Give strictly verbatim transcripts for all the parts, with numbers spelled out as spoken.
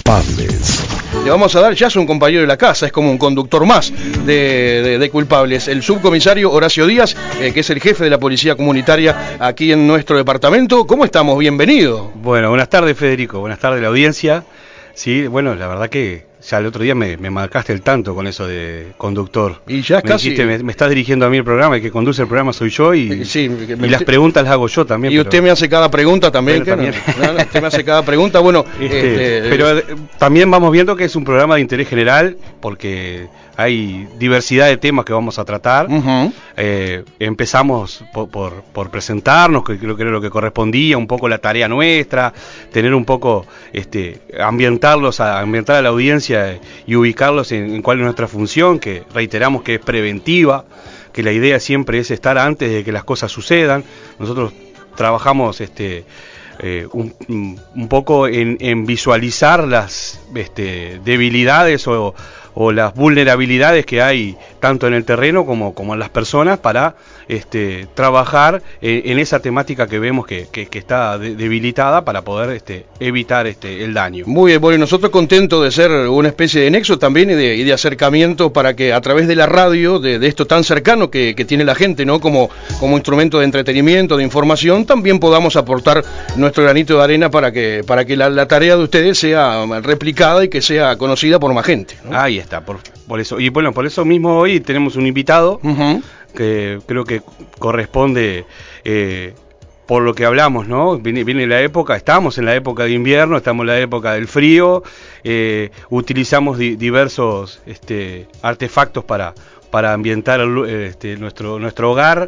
Culpables. Le vamos a dar, ya es un compañero de la casa, es como un conductor más de, de, de Culpables. El subcomisario Horacio Díaz, eh, que es el jefe de la Policía Comunitaria aquí en nuestro departamento. ¿Cómo estamos? Bienvenido. Bueno, buenas tardes, Federico. Buenas tardes, la audiencia. Sí, bueno, la verdad que ya el otro día me, me marcaste el tanto con eso de conductor. Y ya me casi... Dijiste, me, me estás dirigiendo a mí el programa, el que conduce el programa soy yo y, sí, me... y las preguntas las hago yo también. Y pero... usted me hace cada pregunta también. Bueno, ¿qué? también. No, no, usted me hace cada pregunta, bueno... Este, este... Pero eh, también vamos viendo que es un programa de interés general porque hay diversidad de temas que vamos a tratar. Uh-huh. eh, empezamos por, por, por presentarnos, que creo que era lo que correspondía, un poco la tarea nuestra, tener un poco, este, ambientarlos, a, ambientar a la audiencia y ubicarlos en, en cuál es nuestra función, que reiteramos que es preventiva, que la idea siempre es estar antes de que las cosas sucedan. Nosotros trabajamos este, eh, un, un poco en, en visualizar las este, debilidades o o las vulnerabilidades que hay tanto en el terreno como, como en las personas para este, trabajar en, en esa temática que vemos que, que, que está de, debilitada para poder este, evitar este, el daño. Muy bien, bueno, y nosotros contentos de ser una especie de nexo también y de, y de acercamiento para que a través de la radio, de, de esto tan cercano que, que tiene la gente, ¿no? Como, como instrumento de entretenimiento, de información, también podamos aportar nuestro granito de arena para que, para que la, la tarea de ustedes sea replicada y que sea conocida por más gente, ¿no? Ahí está, por, por eso. Y bueno, por eso mismo hoy tenemos un invitado uh-huh. que creo que corresponde, eh, por lo que hablamos, ¿no? Viene, viene la época, estamos en la época de invierno, estamos en la época del frío, eh, utilizamos di, diversos este, artefactos para, para ambientar el, este, nuestro, nuestro hogar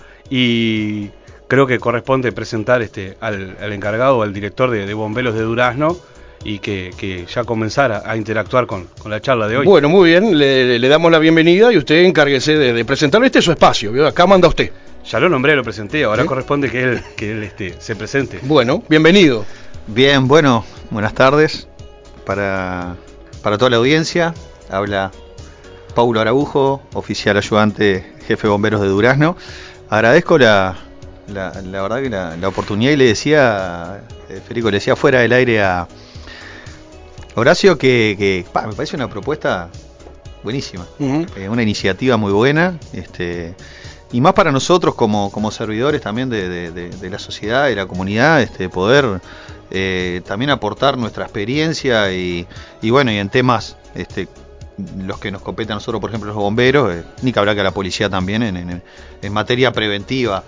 y creo que corresponde presentar este, al, al encargado, al director de, de Bomberos de Durazno, y que, que ya comenzara a interactuar con, con la charla de hoy. Bueno, muy bien, le, le damos la bienvenida y usted encárguese de, de presentarle. Este es su espacio, ¿vio? Acá manda usted. Ya lo nombré, lo presenté, ahora ¿Sí? corresponde que él, que él este, se presente. Bueno, bienvenido. Bien, bueno, buenas tardes para, para toda la audiencia. Habla Paulo Araujo, oficial ayudante jefe de bomberos de Durazno. Agradezco la, la, la verdad que la, la oportunidad y le decía, eh, Federico, le decía fuera del aire a Horacio que, que pa, me parece una propuesta buenísima, uh-huh. eh, una iniciativa muy buena, este, y más para nosotros como, como servidores también de, de, de, de la sociedad, de la comunidad, este, poder eh, también aportar nuestra experiencia y, y bueno, y en temas este, los que nos competen a nosotros, por ejemplo los bomberos, eh, ni que hablar que a la policía también en, en, en materia preventiva,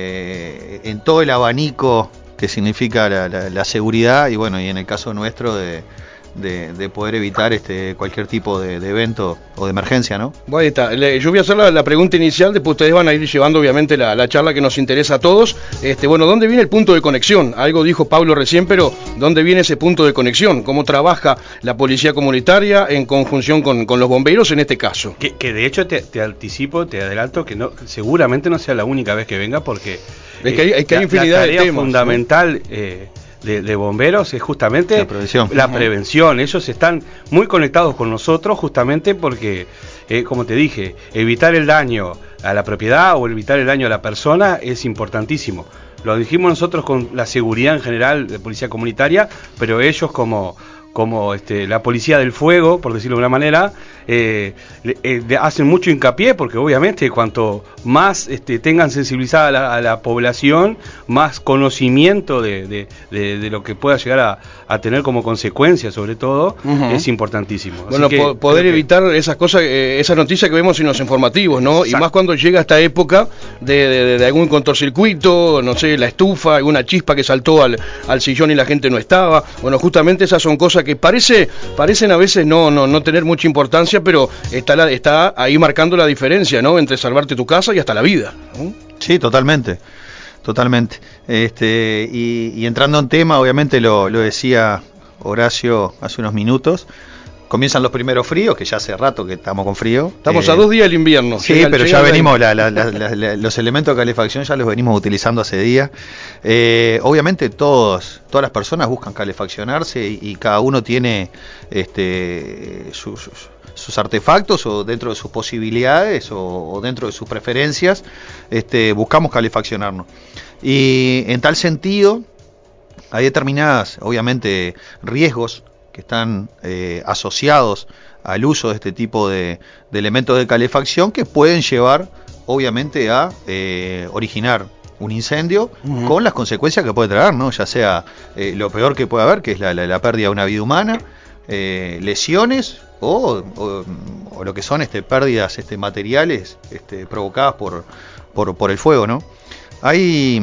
eh, en todo el abanico que significa la, la, la seguridad y bueno, y en el caso nuestro de De, de poder evitar este cualquier tipo de, de evento o de emergencia, ¿no? Bueno, ahí está. Le, yo voy a hacer la, la pregunta inicial, después ustedes van a ir llevando obviamente la, la charla que nos interesa a todos. Este, bueno, ¿dónde viene el punto de conexión? Algo dijo Pablo recién, pero ¿dónde viene ese punto de conexión? ¿Cómo trabaja la policía comunitaria en conjunción con, con los bomberos en este caso? Que, que de hecho te, te anticipo, te adelanto que no, seguramente no sea la única vez que venga porque es que hay, es que hay la, infinidad la tarea de temas fundamental, ¿no? eh, De, de bomberos es justamente la prevención. La uh-huh. prevención. Ellos están muy conectados con nosotros justamente porque, eh, como te dije, evitar el daño a la propiedad o evitar el daño a la persona es importantísimo. Lo dijimos nosotros con la seguridad en general de policía comunitaria, pero ellos como como este, la policía del fuego, por decirlo de una manera, eh, eh, hacen mucho hincapié porque obviamente cuanto más este, tengan sensibilizada a la, a la población, más conocimiento de, de, de, de lo que pueda llegar a, a tener como consecuencia, sobre todo, uh-huh. es importantísimo. Bueno, Así que, po- poder que... evitar esas cosas, eh, esas noticias que vemos en los informativos, ¿no? Exacto. Y más cuando llega esta época de, de, de algún cortocircuito, no sé, la estufa, alguna chispa que saltó al, al sillón y la gente no estaba. Bueno, justamente esas son cosas que parece, parecen a veces no, no, no tener mucha importancia, pero está, la, está ahí marcando la diferencia, ¿no? Entre salvarte tu casa y hasta la vida, ¿no? Sí, totalmente, totalmente. Este, y, y entrando en tema, obviamente lo, lo decía Horacio hace unos minutos, comienzan los primeros fríos, que ya hace rato que estamos con frío. Estamos eh, a dos días del invierno. Sí, llega, pero llega ya venimos, la, la, la, la, la, los elementos de calefacción ya los venimos utilizando hace días. Eh, obviamente todos, todas las personas buscan calefaccionarse y, y cada uno tiene este, sus, sus, sus artefactos o dentro de sus posibilidades o, o dentro de sus preferencias, este, buscamos calefaccionarnos. Y en tal sentido, hay determinadas, obviamente, riesgos que están eh, asociados al uso de este tipo de, de elementos de calefacción que pueden llevar, obviamente, a eh, originar un incendio uh-huh. con las consecuencias que puede traer, ¿no? Ya sea eh, lo peor que puede haber, que es la, la, la pérdida de una vida humana, eh, lesiones o, o, o lo que son este, pérdidas este, materiales este, provocadas por, por, por el fuego, ¿no? Hay,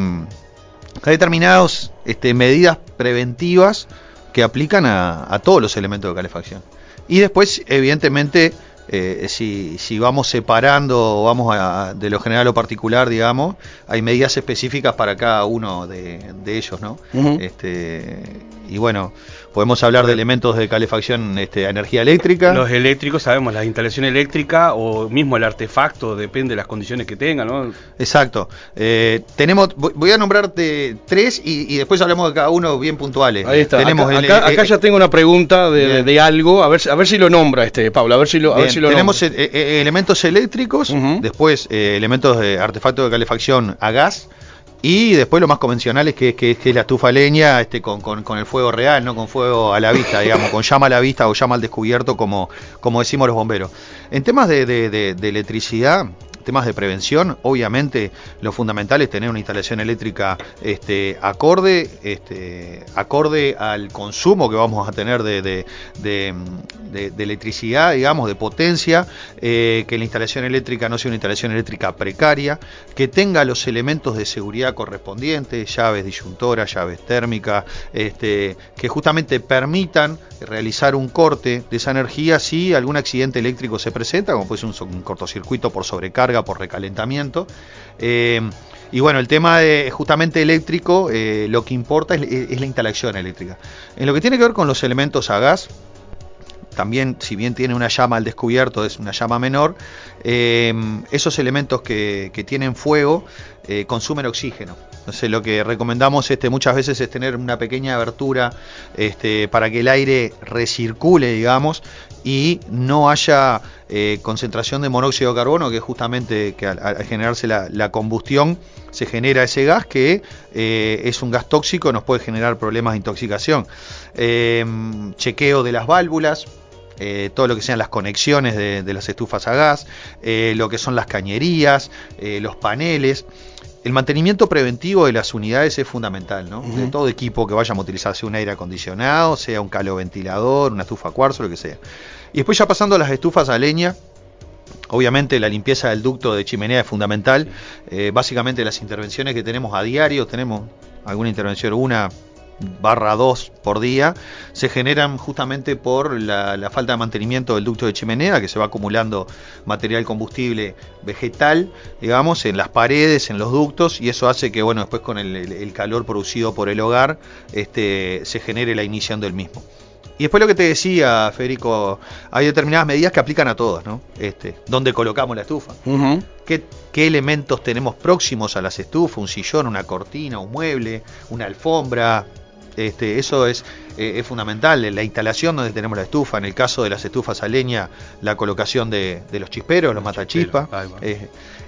hay determinadas este, medidas preventivas que aplican a, a todos los elementos de calefacción. Y después, evidentemente, eh, si, si vamos separando, vamos a, de lo general a lo particular, digamos, hay medidas específicas para cada uno de, de ellos, ¿no? Uh-huh. Este, y bueno, podemos hablar de elementos de calefacción este, a energía eléctrica. Los eléctricos, sabemos, la instalación eléctrica o mismo el artefacto, depende de las condiciones que tenga, ¿no? Exacto. Eh, tenemos, voy a nombrarte tres y, y después hablamos de cada uno bien puntuales. Ahí está. Tenemos acá, el, acá, eh, acá ya tengo una pregunta de, de, de algo, a ver, a ver si lo nombra este Pablo, a ver si lo, a ver si lo tenemos eh, eh, elementos eléctricos, uh-huh. después eh, elementos de artefactos de calefacción a gas. Y después lo más convencional es que, que, que es la estufa a leña este, con, con, con el fuego real, no con fuego a la vista, digamos, con llama a la vista o llama al descubierto, como, como decimos los bomberos. En temas de, de, de, de electricidad, temas de prevención, obviamente lo fundamental es tener una instalación eléctrica este, acorde, este, acorde al consumo que vamos a tener de, de, de, de, de electricidad, digamos, de potencia, eh, que la instalación eléctrica no sea una instalación eléctrica precaria, que tenga los elementos de seguridad correspondientes, llaves disyuntoras, llaves térmicas, este, que justamente permitan realizar un corte de esa energía si algún accidente eléctrico se presenta, como puede ser un, un cortocircuito por sobrecarga, por recalentamiento. Eh, y bueno, el tema de justamente eléctrico, eh, lo que importa es, es la instalación eléctrica. En lo que tiene que ver con los elementos a gas, también, si bien tiene una llama al descubierto, es una llama menor, eh, esos elementos que, que tienen fuego eh, consumen oxígeno. Entonces lo que recomendamos este, muchas veces es tener una pequeña abertura este, para que el aire recircule, digamos, y no haya eh, concentración de monóxido de carbono, que es justamente que al, al generarse la, la combustión se genera ese gas que eh, es un gas tóxico, nos puede generar problemas de intoxicación. Eh, chequeo de las válvulas, Eh, todo lo que sean las conexiones de, de las estufas a gas, eh, lo que son las cañerías, eh, los paneles. El mantenimiento preventivo de las unidades es fundamental, ¿no? Uh-huh. De todo equipo que vayamos a utilizar, sea un aire acondicionado, sea un caloventilador, una estufa a cuarzo, lo que sea. Y después ya pasando a las estufas a leña, obviamente la limpieza del ducto de chimenea es fundamental. Eh, básicamente las intervenciones que tenemos a diario, tenemos alguna intervención, una barra dos por día, se generan justamente por la, la falta de mantenimiento del ducto de chimenea, que se va acumulando material combustible vegetal, digamos, en las paredes, en los ductos, y eso hace que, bueno, después con el, el calor producido por el hogar, este, se genere la ignición del mismo. Y después lo que te decía, Federico, hay determinadas medidas que aplican a todos, ¿no? Este, ¿dónde colocamos la estufa? Uh-huh. ¿Qué, ¿Qué elementos tenemos próximos a las estufas? Un sillón, una cortina, un mueble, una alfombra. Este, eso es, eh, es fundamental, la instalación donde tenemos la estufa, en el caso de las estufas a leña, la colocación de, de los chisperos, los matachispas. Eh,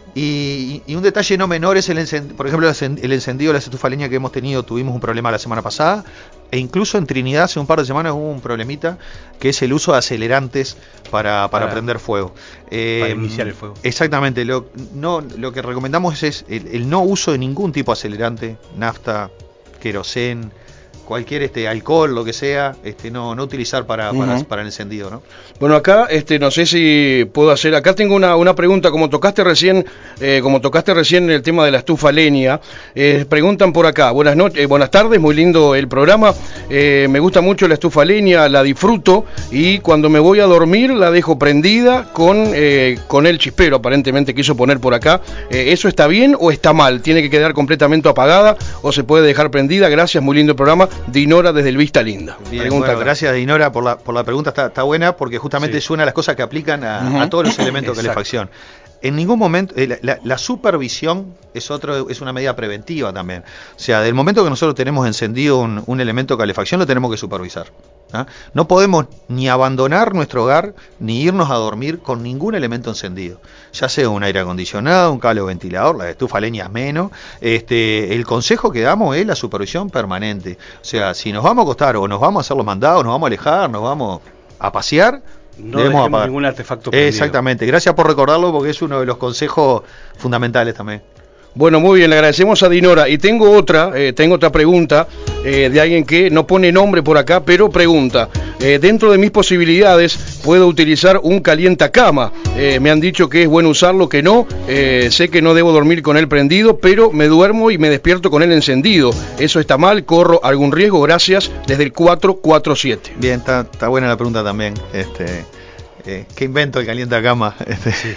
y, y un detalle no menor es el encendido, por ejemplo, el encendido de las estufas a leña que hemos tenido, tuvimos un problema la semana pasada, e incluso en Trinidad hace un par de semanas hubo un problemita, que es el uso de acelerantes para, para, para prender fuego. Eh, para iniciar el fuego. Exactamente, lo, no, lo que recomendamos es el, el no uso de ningún tipo de acelerante, nafta, querosén, cualquier este alcohol, lo que sea, este no no utilizar para, uh-huh. para, para el encendido, ¿no? Bueno, acá este no sé si puedo hacer, acá tengo una, una pregunta, como tocaste recién, eh, como tocaste recién el tema de la estufa leña, eh, preguntan por acá, buenas noches, eh, buenas tardes, muy lindo el programa, eh, me gusta mucho la estufa leña, la disfruto y cuando me voy a dormir la dejo prendida con, eh, con el chispero, aparentemente quiso poner por acá, eh, ¿eso está bien o está mal? ¿Tiene que quedar completamente apagada o se puede dejar prendida? Gracias, muy lindo el programa. Dinora desde el Vista Linda. Bien, bueno, gracias Dinora por la, por la pregunta, está, está buena porque justamente sí. suena a las cosas que aplican a, uh-huh. a todos los elementos de calefacción. en ningún momento, eh, la, la, la supervisión es otro, es una medida preventiva también. O sea, del momento que nosotros tenemos encendido un, un elemento de calefacción, lo tenemos que supervisar. ¿Ah? No podemos ni abandonar nuestro hogar ni irnos a dormir con ningún elemento encendido, ya sea un aire acondicionado, un cable ventilador, la estufa leña menos. Este, el consejo que damos es la supervisión permanente. O sea, si nos vamos a acostar o nos vamos a hacer los mandados, nos vamos a alejar, nos vamos a pasear, no debemos apagar ningún artefacto prendido. Exactamente, gracias por recordarlo porque es uno de los consejos fundamentales también. Bueno, muy bien, le agradecemos a Dinora. Y tengo otra, eh, tengo otra pregunta eh, de alguien que no pone nombre por acá, pero pregunta, eh, dentro de mis posibilidades, ¿puedo utilizar un calientacama? Eh, me han dicho que es bueno usarlo, que no, eh, sé que no debo dormir con él prendido, pero me duermo y me despierto con él encendido. ¿Eso está mal? ¿Corro algún riesgo? Gracias, desde el cuatro cuatro siete. Bien, está, está buena la pregunta también. Este, eh, ¿Qué invento el calientacama? Este... Sí.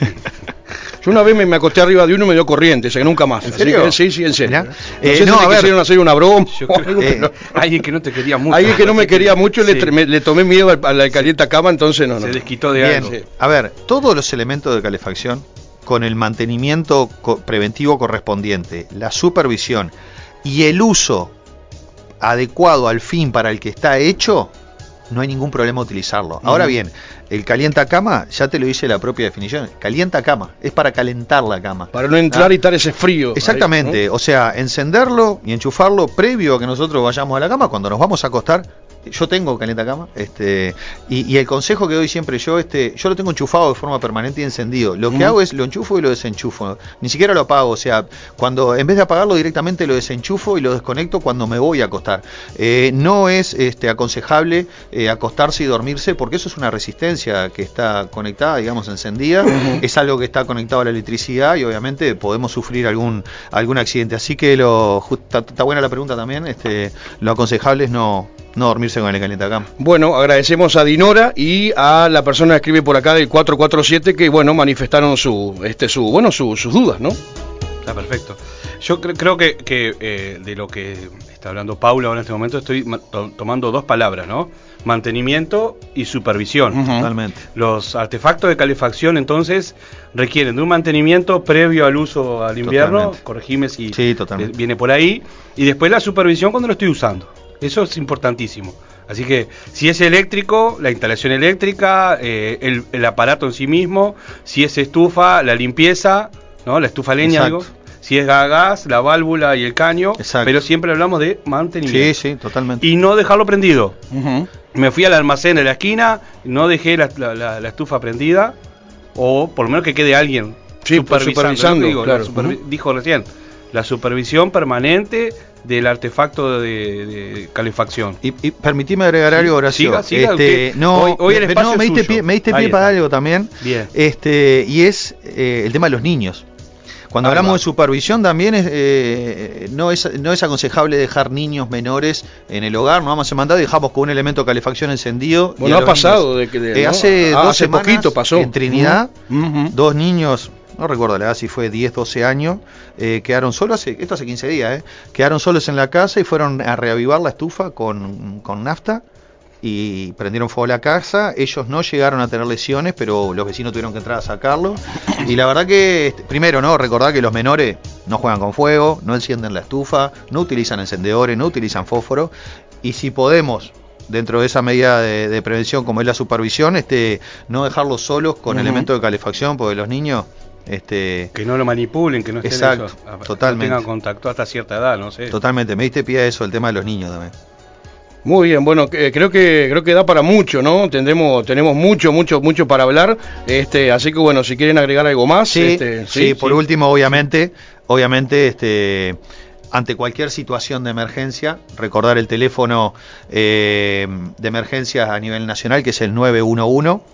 Yo una vez me, me acosté arriba de uno y me dio corriente, o sea que nunca más. ¿En serio? Así que, sí, sí, en serio. No, eh, sé no, si a me ver, quisieron hacer una broma. Yo creo, eh, pero... Alguien que no te quería mucho. Alguien que no me quería mucho, sí. le, me, le tomé miedo al, al calientacama, entonces no, no. Se desquitó de Bien, algo. Sí. A ver, todos los elementos de calefacción, con el mantenimiento co- preventivo correspondiente, la supervisión y el uso adecuado al fin para el que está hecho, no hay ningún problema utilizarlo. Uh-huh. Ahora bien, el calientacama, ya te lo dice la propia definición, calientacama, es para calentar la cama. Para no entrar ¿Ah? y estar ese frío. Exactamente, ahí, ¿no? O sea, encenderlo y enchufarlo previo a que nosotros vayamos a la cama, cuando nos vamos a acostar. Yo tengo calientacama, este, y, y el consejo que doy siempre yo, este, yo lo tengo enchufado de forma permanente y encendido. Lo que mm. hago es lo enchufo y lo desenchufo. Ni siquiera lo apago, o sea, cuando en vez de apagarlo directamente lo desenchufo y lo desconecto cuando me voy a acostar. Eh, no es este, aconsejable eh, acostarse y dormirse porque eso es una resistencia que está conectada, digamos, encendida. Mm-hmm. Es algo que está conectado a la electricidad y obviamente podemos sufrir algún algún accidente. Así que lo está, está buena la pregunta también. Este, lo aconsejable es no No dormirse con el calientacama. Bueno, agradecemos a Dinora y a la persona que escribe por acá del cuatro cuatro siete que, bueno, manifestaron su, este, su, bueno, su, sus dudas, ¿no? Está perfecto. Yo cre- creo que, que eh, de lo que está hablando Paula ahora en este momento estoy ma- to- tomando dos palabras, ¿no? Mantenimiento y supervisión. Uh-huh. Totalmente. Los artefactos de calefacción entonces requieren de un mantenimiento previo al uso al invierno, totalmente. Corregime si sí, totalmente. viene por ahí, y después la supervisión cuando lo estoy usando. Eso es importantísimo. Así que si es eléctrico, la instalación eléctrica, eh, el, el aparato en sí mismo, si es estufa, la limpieza, ¿no? La estufa leña, digo. Si es gas, la válvula y el caño. Exacto. Pero siempre hablamos de mantenimiento. Sí, sí, totalmente. Y no dejarlo prendido. Uh-huh. Me fui al almacén de la esquina, no dejé la, la, la, la estufa prendida, o por lo menos que quede alguien sí, supervisando. supervisando digo, claro. supervi- uh-huh. Dijo recién, la supervisión permanente del artefacto de, de calefacción. Y, y permitime agregar algo, Horacio. Siga, siga, este, no, hoy, hoy el espacio no, me diste pie, me diste pie para algo también. Bien. Este, y es eh, el tema de los niños. Cuando Ahí hablamos va. de supervisión también es, eh, no es no es aconsejable dejar niños menores en el hogar, no vamos a mandar, dejamos con un elemento de calefacción encendido. Bueno, ha pasado de que de, eh, ¿no? hace ah, dos hace semanas poquito pasó en Trinidad, uh-huh. dos niños, no recuerdo la edad, si fue diez, doce años, eh, quedaron solos, hace, esto hace quince días, eh, quedaron solos en la casa y fueron a reavivar la estufa con, con nafta y prendieron fuego a la casa. Ellos no llegaron a tener lesiones, pero los vecinos tuvieron que entrar a sacarlo. Y la verdad que, primero, no recordar que los menores no juegan con fuego, no encienden la estufa, no utilizan encendedores, no utilizan fósforo. Y si podemos, dentro de esa medida de, de prevención como es la supervisión, este, no dejarlos solos con uh-huh. elementos de calefacción, porque los niños... Este, que no lo manipulen, que no estén exacto, eso, totalmente. No tengan contacto hasta cierta edad, no sé. Totalmente, me diste pie a eso, el tema de los niños también. Muy bien, bueno, eh, creo que creo que da para mucho, ¿no? Tendremos tenemos mucho, mucho, mucho para hablar, este, así que bueno, si quieren agregar algo más, sí, este, sí, sí, por sí. último, obviamente, obviamente, este, ante cualquier situación de emergencia, recordar el teléfono eh, de emergencias a nivel nacional, que es el nueve uno uno.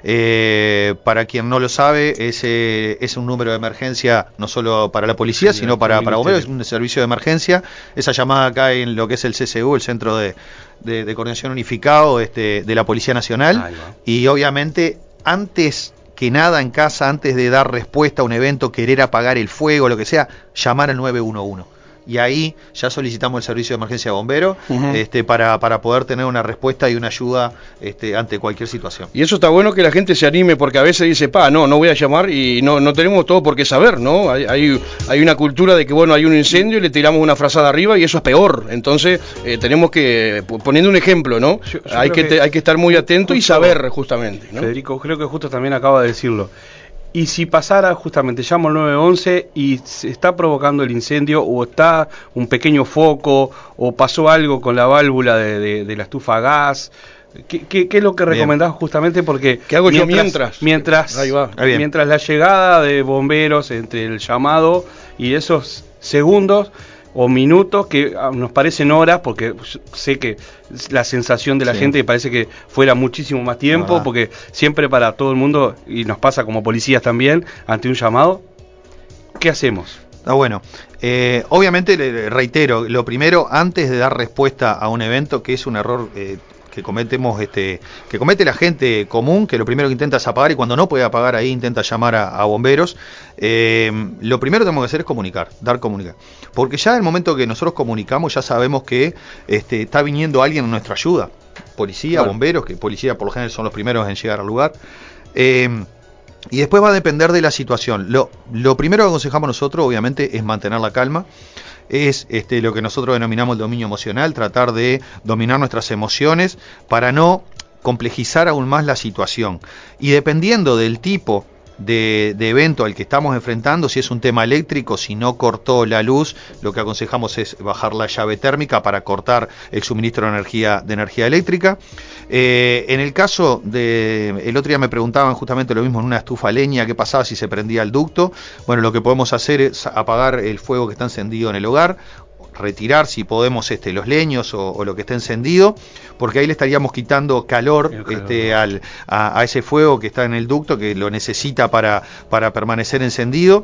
Eh, para quien no lo sabe, ese es un número de emergencia no solo para la policía, sí, sino para, para bomberos, es un servicio de emergencia. Esa llamada acá en lo que es el C C U, el Centro de, de, de Coordinación Unificado este, de la Policía Nacional. Y obviamente, antes que nada en casa, antes de dar respuesta a un evento, querer apagar el fuego, lo que sea, llamar al nueve uno uno. y ahí ya solicitamos el servicio de emergencia de bomberos Uh-huh. este, para, para poder tener una respuesta y una ayuda este, ante cualquier situación. Y eso está bueno que la gente se anime, porque a veces dice, pa, no, no voy a llamar y no, no tenemos todo por qué saber, ¿no? Hay, hay, hay una cultura de que, bueno, hay un incendio y le tiramos una frazada arriba y eso es peor. Entonces, eh, tenemos que, poniendo un ejemplo, ¿no? Yo, yo hay, que, que te, hay que estar muy atento y saber justamente, ¿no? Federico, creo que justo también acaba de decirlo. Y si pasara justamente, llamo al nueve once y se está provocando el incendio, o está un pequeño foco, o pasó algo con la válvula de, de, de la estufa a gas, ¿qué, qué, qué es lo que recomendás justamente? Porque ¿qué hago mientras, yo mientras? Mientras, Ahí va. Ahí mientras la llegada de bomberos, entre el llamado y esos segundos o minutos que nos parecen horas, porque sé que la sensación de la sí. gente parece que fuera muchísimo más tiempo, ah. porque siempre para todo el mundo, y nos pasa como policías también, ante un llamado, ¿qué hacemos? Ah, bueno, eh, obviamente le reitero, lo primero, antes de dar respuesta a un evento, que es un error eh, que cometemos, este, que comete la gente común, que lo primero que intenta es apagar, y cuando no puede apagar ahí intenta llamar a, a bomberos. Eh, lo primero que tenemos que hacer es comunicar, dar comunicar, porque ya en el momento que nosotros comunicamos ya sabemos que este, está viniendo alguien en nuestra ayuda, policía, claro. bomberos, que policía por lo general son los primeros en llegar al lugar. Eh, y después va a depender de la situación. Lo, lo primero que aconsejamos nosotros, obviamente, es mantener la calma. Es este, lo que nosotros denominamos el dominio emocional, tratar de dominar nuestras emociones para no complejizar aún más la situación. Y dependiendo del tipo de, de evento al que estamos enfrentando, si es un tema eléctrico, si no cortó la luz, lo que aconsejamos es bajar la llave térmica para cortar el suministro de energía, de energía eléctrica. Eh, en el caso de, el otro día me preguntaban justamente lo mismo en una estufa a leña, qué pasaba si se prendía el ducto. Bueno, lo que podemos hacer es apagar el fuego que está encendido en el hogar, retirar si podemos este, los leños o, o lo que esté encendido, porque ahí le estaríamos quitando calor, calor. Este, al, a, a ese fuego que está en el ducto, que lo necesita para, para permanecer encendido.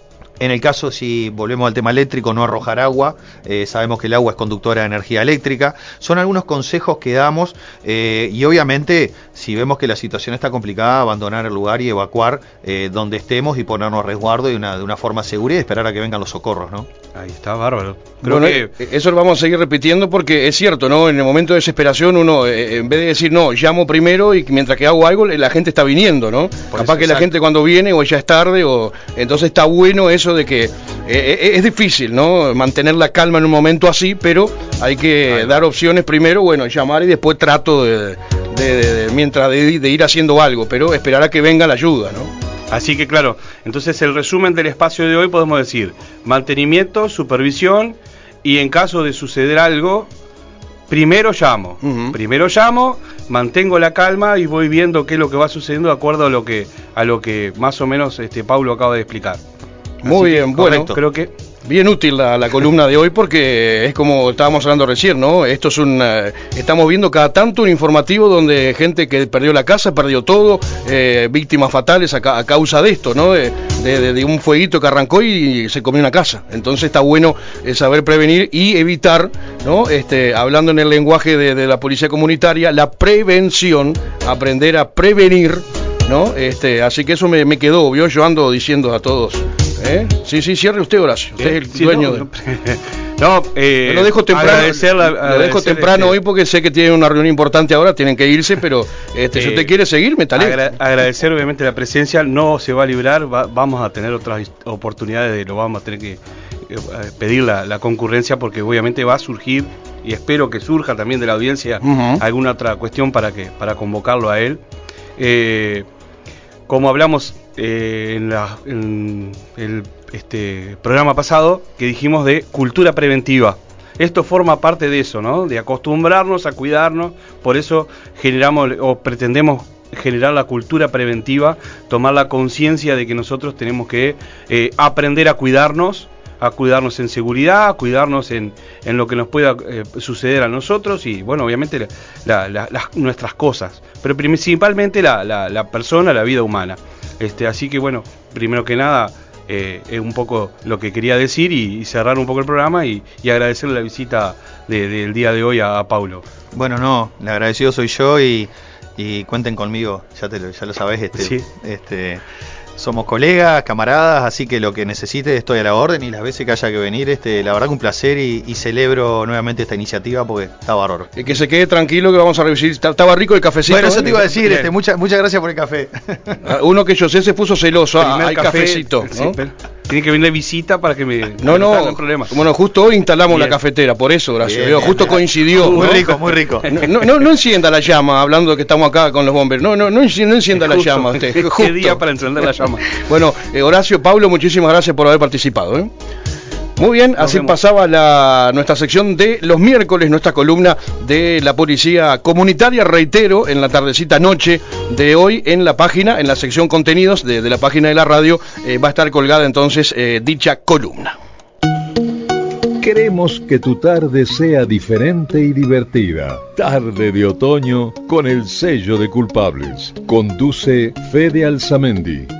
En el caso, si volvemos al tema eléctrico, no arrojar agua, eh, sabemos que el agua es conductora de energía eléctrica. Son algunos consejos que damos eh, y obviamente, si vemos que la situación está complicada, abandonar el lugar y evacuar eh, donde estemos y ponernos a resguardo de una, de una forma segura y esperar a que vengan los socorros, ¿no? Ahí está, bárbaro. Creo bueno, que... eso lo vamos a seguir repitiendo porque es cierto, ¿no? En el momento de desesperación uno, eh, en vez de decir, no, llamo primero y mientras que hago algo, la gente está viniendo, ¿no? Por Capaz eso, que exacto. la gente cuando viene o ya es tarde, o entonces está bueno eso de que eh, es difícil, ¿no? Mantener la calma en un momento así, pero hay que Ay, dar opciones primero, bueno, llamar y después trato de, de, de, de mientras de, de ir haciendo algo, pero esperar a que venga la ayuda, ¿no? Así que claro, entonces el resumen del espacio de hoy podemos decir mantenimiento, supervisión y en caso de suceder algo, primero llamo, uh-huh. primero llamo, mantengo la calma y voy viendo qué es lo que va sucediendo de acuerdo a lo que a lo que más o menos este Paulo acaba de explicar. Muy Así bien, que, bueno, creo que bien útil la, la columna de hoy porque es como estábamos hablando recién, ¿no? Esto es un... Uh, estamos viendo cada tanto un informativo donde gente que perdió la casa, perdió todo, eh, víctimas fatales a, ca a causa de esto, ¿no? De, de, de un fueguito que arrancó y se comió una casa. Entonces está bueno eh, saber prevenir y evitar, ¿no? Este, hablando en el lenguaje de, de la policía comunitaria, la prevención, aprender a prevenir, ¿no? Este, así que eso me, me quedó, ¿vio? Yo ando diciendo a todos... ¿Eh? Sí, sí, cierre usted, Horacio. Usted eh, es el sí, dueño. No, de... no eh, lo dejo temprano. Agradecerla, lo dejo temprano este... hoy porque sé que tienen una reunión importante ahora, tienen que irse, pero este, eh, si usted quiere seguir, me talé. Agra agradecer obviamente la presencia, no se va a librar, va, vamos a tener otras oportunidades, de, lo vamos a tener que eh, pedir la, la concurrencia porque obviamente va a surgir y espero que surja también de la audiencia uh-huh. alguna otra cuestión para que para convocarlo a él. Eh, como hablamos eh, en, la, en el este, programa pasado, que dijimos de cultura preventiva. Esto forma parte de eso, ¿no? De acostumbrarnos a cuidarnos, por eso generamos o pretendemos generar la cultura preventiva, tomar la conciencia de que nosotros tenemos que eh, aprender a cuidarnos, a cuidarnos en seguridad, a cuidarnos en, en lo que nos pueda eh, suceder a nosotros y, bueno, obviamente la, la, la, nuestras cosas, pero principalmente la, la, la persona, la vida humana. Este, así que, bueno, primero que nada, eh, es un poco lo que quería decir y, y cerrar un poco el programa y, y agradecerle la visita de, del día de hoy a, a Paulo. Bueno, no, el agradecido soy yo y, y cuenten conmigo, ya, te lo, ya lo sabés, este... Sí. este somos colegas, camaradas, así que lo que necesite estoy a la orden y las veces que haya que venir, este, la verdad que un placer y, y celebro nuevamente esta iniciativa porque está bárbaro. Y que se quede tranquilo que vamos a revisar. Estaba rico el cafecito. Bueno, eso ¿eh? te iba a decir, este, muchas muchas gracias por el café. Uno que yo sé se puso celoso, ah, hay café, cafecito, ¿no? Sí, pero tiene que venir de visita para que me no, no, no problema. Bueno, justo hoy instalamos Bien. la cafetera, por eso, gracias Bien, a Dios, bien, justo bien. coincidió. Muy ¿no? rico, muy rico. No, no, no encienda la llama, hablando de que estamos acá con los bomberos. No, no, no, enci- no encienda la Justo. llama usted. ¿Qué Justo. día para encender la llama? Bueno, eh, Horacio, Pablo, muchísimas gracias por haber participado. ¿eh? Muy bien, Nos así vemos. pasaba la, nuestra sección de los miércoles, nuestra columna de la policía comunitaria, reitero, en la tardecita noche de hoy en la página, en la sección contenidos de, de la página de la radio, eh, va a estar colgada entonces eh, dicha columna. Queremos que tu tarde sea diferente y divertida. Tarde de otoño con el sello de culpables. Conduce Fede Alzamendi.